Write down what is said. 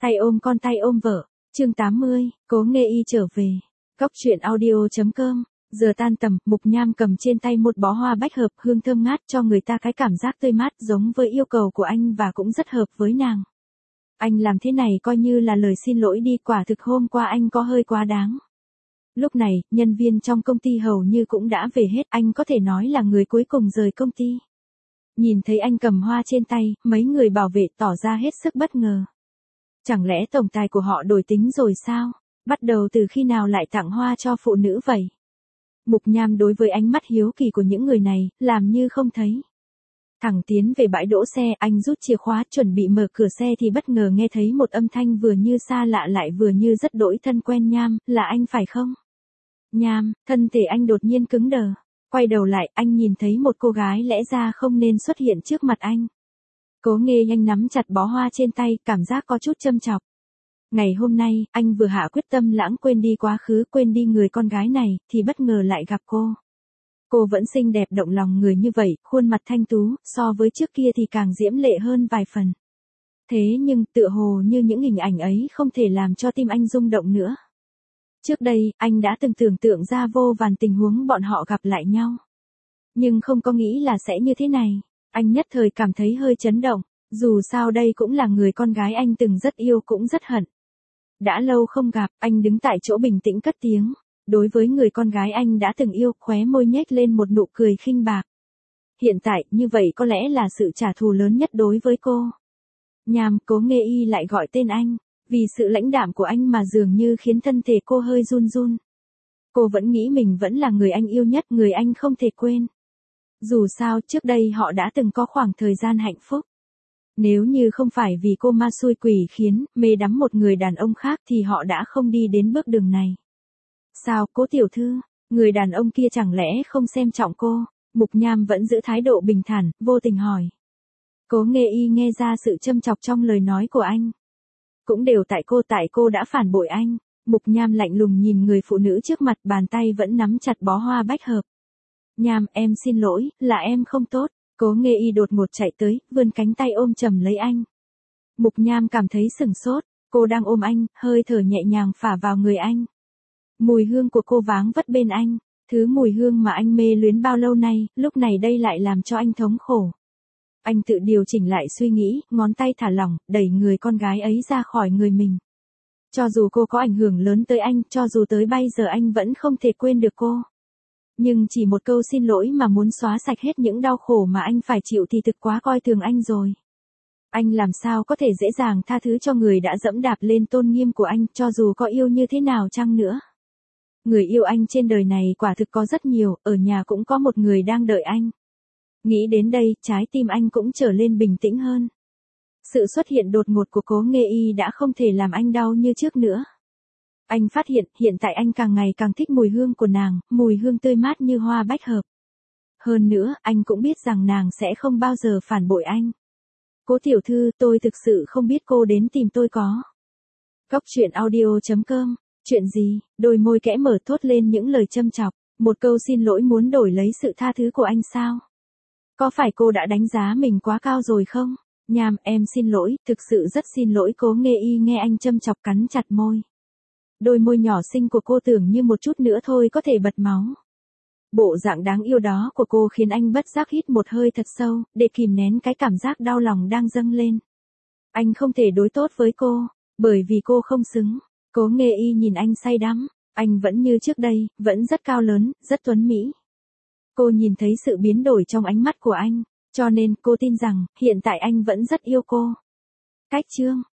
Tay ôm con tay ôm vợ. Chương 80, Cố Nghê Y trở về. Cóc truyện audio.com. Giờ tan tầm, Mục Nham cầm trên tay một bó hoa bách hợp hương thơm ngát cho người ta cái cảm giác tươi mát giống với yêu cầu của anh và cũng rất hợp với nàng. Anh làm thế này coi như là lời xin lỗi đi, quả thực hôm qua anh có hơi quá đáng. Lúc này, nhân viên trong công ty hầu như cũng đã về hết, anh có thể nói là người cuối cùng rời công ty. Nhìn thấy anh cầm hoa trên tay, mấy người bảo vệ tỏ ra hết sức bất ngờ. Chẳng lẽ tổng tài của họ đổi tính rồi sao? Bắt đầu từ khi nào lại tặng hoa cho phụ nữ vậy? Mục Nham đối với ánh mắt hiếu kỳ của những người này, làm như không thấy. Thẳng tiến về bãi đỗ xe, anh rút chìa khóa chuẩn bị mở cửa xe thì bất ngờ nghe thấy một âm thanh vừa như xa lạ lại vừa như rất đỗi thân quen. Nham, là anh phải không? Nham, thân thể anh đột nhiên cứng đờ. Quay đầu lại, anh nhìn thấy một cô gái lẽ ra không nên xuất hiện trước mặt anh. Cố Nghê nhanh nắm chặt bó hoa trên tay, cảm giác có chút châm chọc. Ngày hôm nay, anh vừa hạ quyết tâm lãng quên đi quá khứ, quên đi người con gái này, thì bất ngờ lại gặp cô. Cô vẫn xinh đẹp động lòng người như vậy, khuôn mặt thanh tú, so với trước kia thì càng diễm lệ hơn vài phần. Thế nhưng, tựa hồ như những hình ảnh ấy không thể làm cho tim anh rung động nữa. Trước đây, anh đã từng tưởng tượng ra vô vàn tình huống bọn họ gặp lại nhau. Nhưng không có nghĩ là sẽ như thế này. Anh nhất thời cảm thấy hơi chấn động, dù sao đây cũng là người con gái anh từng rất yêu cũng rất hận. Đã lâu không gặp, anh đứng tại chỗ bình tĩnh cất tiếng. Đối với người con gái anh đã từng yêu, khóe môi nhếch lên một nụ cười khinh bạc. Hiện tại, như vậy có lẽ là sự trả thù lớn nhất đối với cô. Nham, Cố Nghê Y lại gọi tên anh, vì sự lãnh đạm của anh mà dường như khiến thân thể cô hơi run run. Cô vẫn nghĩ mình vẫn là người anh yêu nhất, người anh không thể quên. Dù sao, trước đây họ đã từng có khoảng thời gian hạnh phúc. Nếu như không phải vì cô ma xui quỷ khiến, mê đắm một người đàn ông khác thì họ đã không đi đến bước đường này. Sao, Cố tiểu thư, người đàn ông kia chẳng lẽ không xem trọng cô? Mục Nham vẫn giữ thái độ bình thản, vô tình hỏi. Cố Nghê Y nghe ra sự châm chọc trong lời nói của anh. Cũng đều tại cô đã phản bội anh. Mục Nham lạnh lùng nhìn người phụ nữ trước mặt, bàn tay vẫn nắm chặt bó hoa bách hợp. Nham, em xin lỗi, là em không tốt. Cố Nghê Y đột ngột chạy tới, vươn cánh tay ôm chầm lấy anh. Mục Nham cảm thấy sửng sốt, cô đang ôm anh, hơi thở nhẹ nhàng phả vào người anh. Mùi hương của cô váng vất bên anh, thứ mùi hương mà anh mê luyến bao lâu nay, lúc này đây lại làm cho anh thống khổ. Anh tự điều chỉnh lại suy nghĩ, ngón tay thả lỏng, đẩy người con gái ấy ra khỏi người mình. Cho dù cô có ảnh hưởng lớn tới anh, cho dù tới bây giờ anh vẫn không thể quên được cô. Nhưng chỉ một câu xin lỗi mà muốn xóa sạch hết những đau khổ mà anh phải chịu thì thực quá coi thường anh rồi. Anh làm sao có thể dễ dàng tha thứ cho người đã dẫm đạp lên tôn nghiêm của anh, cho dù có yêu như thế nào chăng nữa. Người yêu anh trên đời này quả thực có rất nhiều, ở nhà cũng có một người đang đợi anh. Nghĩ đến đây, trái tim anh cũng trở lên bình tĩnh hơn. Sự xuất hiện đột ngột của Cố Nghê Y đã không thể làm anh đau như trước nữa. Anh phát hiện tại anh càng ngày càng thích mùi hương của nàng, mùi hương tươi mát như hoa bách hợp. Hơn nữa, anh cũng biết rằng nàng sẽ không bao giờ phản bội anh. Cố tiểu thư, tôi thực sự không biết cô đến tìm tôi có. Cóc truyện audio.com. Chuyện gì? Đôi môi kẽ mở thốt lên những lời châm chọc. Một câu xin lỗi muốn đổi lấy sự tha thứ của anh sao? Có phải cô đã đánh giá mình quá cao rồi không? Nham, em xin lỗi, thực sự rất xin lỗi. Cố Nghê Y nghe anh châm chọc cắn chặt môi. Đôi môi nhỏ xinh của cô tưởng như một chút nữa thôi có thể bật máu. Bộ dạng đáng yêu đó của cô khiến anh bất giác hít một hơi thật sâu, để kìm nén cái cảm giác đau lòng đang dâng lên. Anh không thể đối tốt với cô, bởi vì cô không xứng. Cố Nghê Y nhìn anh say đắm, anh vẫn như trước đây, vẫn rất cao lớn, rất tuấn mỹ. Cô nhìn thấy sự biến đổi trong ánh mắt của anh, cho nên cô tin rằng, hiện tại anh vẫn rất yêu cô. Cách chương